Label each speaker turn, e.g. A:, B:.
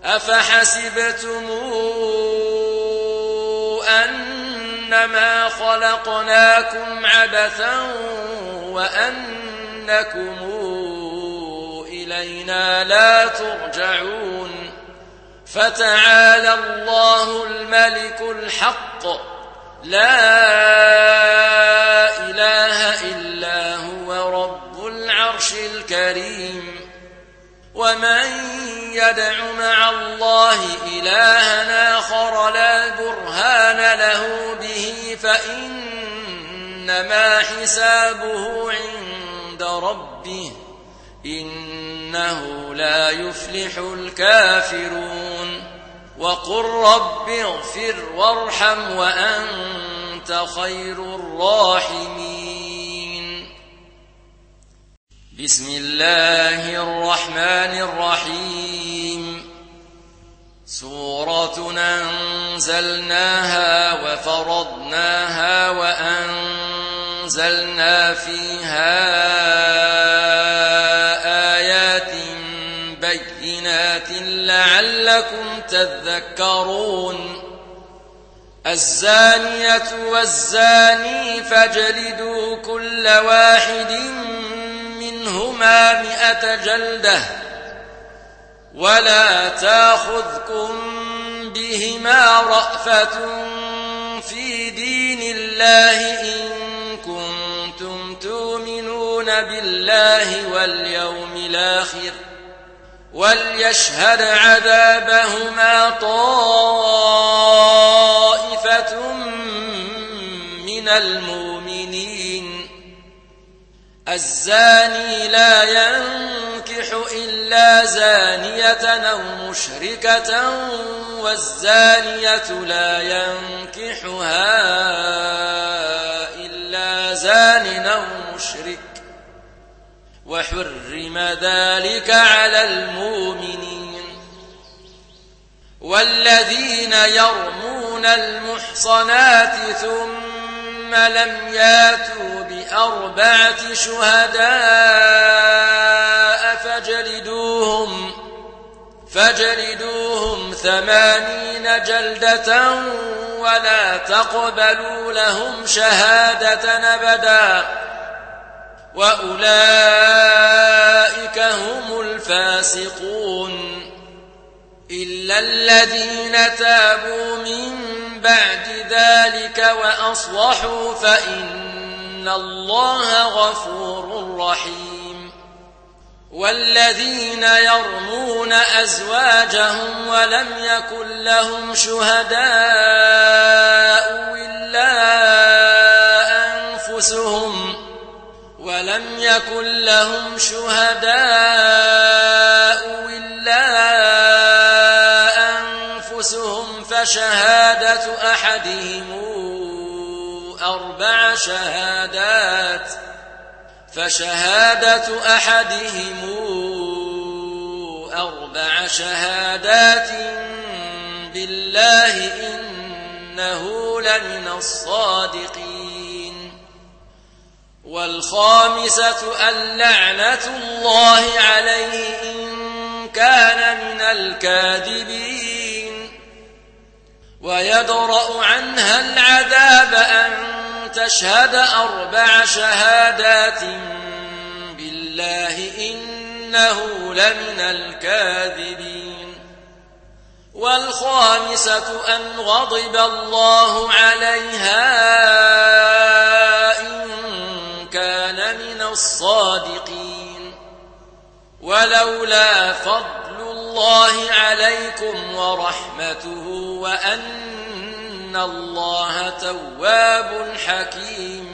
A: أفحسبتم أنما خلقناكم عبثا وأنكم إلينا لا ترجعون فتعالى الله الملك الحق لا إله إلا هو رب العرش الكريم ومن يدع مع الله إلها آخر لا برهان له به فإنما حسابه عند ربه إنه لا يفلح الكافرون وقل رب اغفر وارحم وأنت خير الراحمين بسم الله الرحمن الرحيم سورة أنزلناها وفرضناها وأنزلنا فيها آيات بينات لعلكم تذكرون الزانية والزاني فاجلدوا كل واحد منهما 100 جلدة ولا تأخذكم بهما رأفة في دين الله إن كنتم تؤمنون بالله واليوم الآخر وليشهد عذابهما طائفة من المؤمنين الزاني لا ينكح إلا زانية أو مشركة والزانية لا ينكحها إلا زان أو مشرك وحرم ذلك على المؤمنين والذين يرمون المحصنات ثم لم ياتوا ب4 شهداء فاجلدوهم 80 جلدة ولا تقبلوا لهم شهادة أبدا وأولئك هم الفاسقون إلا الذين تابوا من بعد ذلك وأصلحوا فإن الله غفور رحيم والذين يرمون أزواجهم ولم يكن لهم شهداء إلا أنفسهم فشهادة أحدهم 4 شهادات بالله إنه لمن الصادقين والخامسة اللعنة الله عليه إن كان من الكاذبين ويدرأ عنها العذاب أن تشهد 4 شهادات بالله إنه لمن الكاذبين والخامسة أن غضب الله عليها إن كان من الصادقين ولولا فضل الله عليكم ورحمته وأن الله تواب حكيم